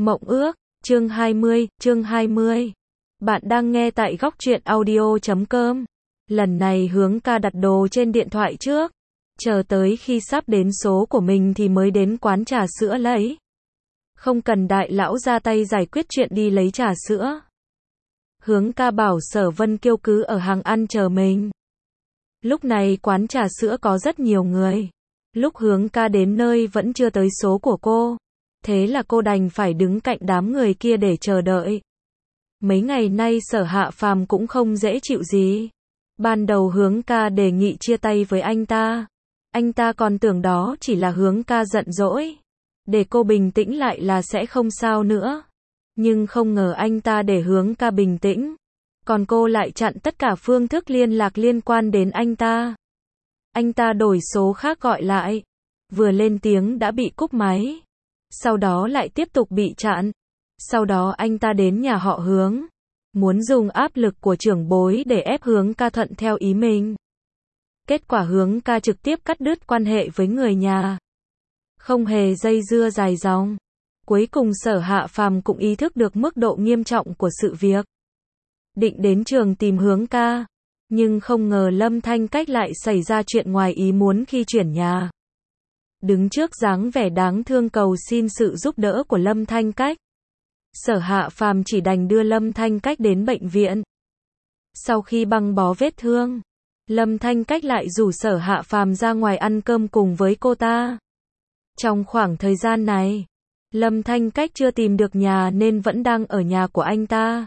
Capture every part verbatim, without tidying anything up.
Mộng ước, chương hai mươi, chương hai mươi. Bạn đang nghe tại góc truyện audio chấm com. Lần này Hướng ca đặt đồ trên điện thoại trước, chờ tới khi sắp đến số của mình thì mới đến quán trà sữa lấy. Không cần đại lão ra tay giải quyết chuyện đi lấy trà sữa. Hướng ca bảo Sở Vân Kiêu cứ ở hàng ăn chờ mình. Lúc này quán trà sữa có rất nhiều người. Lúc Hướng ca đến nơi vẫn chưa tới số của cô. Thế là cô đành phải đứng cạnh đám người kia để chờ đợi. Mấy ngày nay Sở Hạ Phàm cũng không dễ chịu gì. Ban đầu Hướng ca đề nghị chia tay với anh ta. Anh ta còn tưởng đó chỉ là Hướng ca giận dỗi. Để cô bình tĩnh lại là sẽ không sao nữa. Nhưng không ngờ anh ta để Hướng ca bình tĩnh. Còn cô lại chặn tất cả phương thức liên lạc liên quan đến anh ta. Anh ta đổi số khác gọi lại. Vừa lên tiếng đã bị cúp máy. Sau đó lại tiếp tục bị chặn. Sau đó anh ta đến nhà họ Hướng. Muốn dùng áp lực của trưởng bối để ép Hướng ca thuận theo ý mình. Kết quả Hướng ca trực tiếp cắt đứt quan hệ với người nhà. Không hề dây dưa dài dòng. Cuối cùng Sở Hạ Phàm cũng ý thức được mức độ nghiêm trọng của sự việc. Định đến trường tìm Hướng ca. Nhưng không ngờ Lâm Thanh Cách lại xảy ra chuyện ngoài ý muốn khi chuyển nhà. Đứng trước dáng vẻ đáng thương cầu xin sự giúp đỡ của Lâm Thanh Cách. Sở Hạ Phàm chỉ đành đưa Lâm Thanh Cách đến bệnh viện. Sau khi băng bó vết thương, Lâm Thanh Cách lại rủ Sở Hạ Phàm ra ngoài ăn cơm cùng với cô ta. Trong khoảng thời gian này, Lâm Thanh Cách chưa tìm được nhà nên vẫn đang ở nhà của anh ta.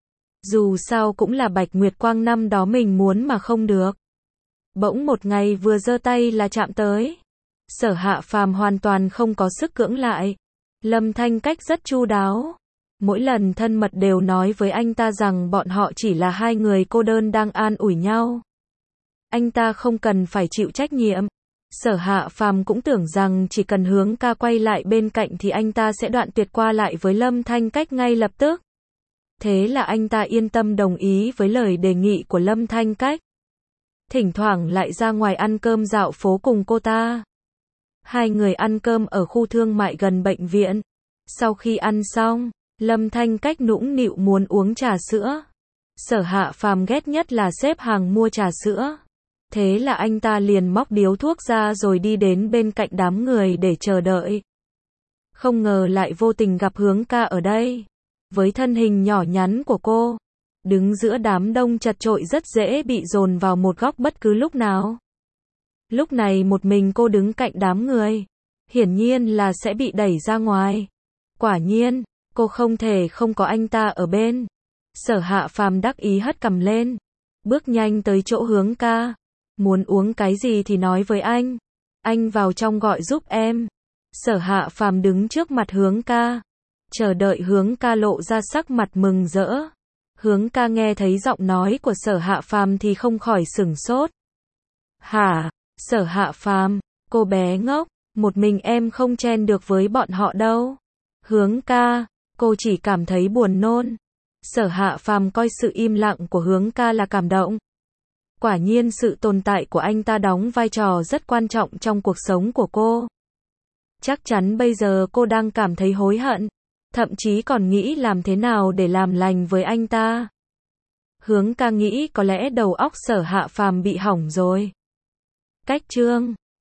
Dù sao cũng là Bạch Nguyệt Quang năm đó mình muốn mà không được. Bỗng một ngày vừa giơ tay là chạm tới. Sở Hạ Phàm hoàn toàn không có sức cưỡng lại. Lâm Thanh Cách rất chu đáo. Mỗi lần thân mật đều nói với anh ta rằng bọn họ chỉ là hai người cô đơn đang an ủi nhau. Anh ta không cần phải chịu trách nhiệm. Sở Hạ Phàm cũng tưởng rằng chỉ cần Hướng ca quay lại bên cạnh thì anh ta sẽ đoạn tuyệt qua lại với Lâm Thanh Cách ngay lập tức. Thế là anh ta yên tâm đồng ý với lời đề nghị của Lâm Thanh Cách. Thỉnh thoảng lại ra ngoài ăn cơm dạo phố cùng cô ta. Hai người ăn cơm ở khu thương mại gần bệnh viện. Sau khi ăn xong, Lâm Thanh Cách nũng nịu muốn uống trà sữa. Sở Hạ Phàm ghét nhất là xếp hàng mua trà sữa. Thế là anh ta liền móc điếu thuốc ra rồi đi đến bên cạnh đám người để chờ đợi. Không ngờ lại vô tình gặp Hướng ca ở đây. Với thân hình nhỏ nhắn của cô, đứng giữa đám đông chật chội rất dễ bị dồn vào một góc bất cứ lúc nào. Lúc này một mình cô đứng cạnh đám người, hiển nhiên là sẽ bị đẩy ra ngoài. Quả nhiên, cô không thể không có anh ta ở bên. Sở Hạ Phàm đắc ý hất cằm lên, bước nhanh tới chỗ Hướng ca. Muốn uống cái gì thì nói với anh. Anh vào trong gọi giúp em. Sở Hạ Phàm đứng trước mặt Hướng ca, chờ đợi Hướng ca lộ ra sắc mặt mừng rỡ. Hướng ca nghe thấy giọng nói của Sở Hạ Phàm thì không khỏi sửng sốt. Hả? Sở Hạ Phàm, cô bé ngốc, một mình em không chen được với bọn họ đâu. Hướng ca, cô chỉ cảm thấy buồn nôn. Sở Hạ Phàm coi sự im lặng của Hướng ca là cảm động. Quả nhiên sự tồn tại của anh ta đóng vai trò rất quan trọng trong cuộc sống của cô. Chắc chắn bây giờ cô đang cảm thấy hối hận. Thậm chí còn nghĩ làm thế nào để làm lành với anh ta. Hướng ca nghĩ có lẽ đầu óc Sở Hạ Phàm bị hỏng rồi. Cách chương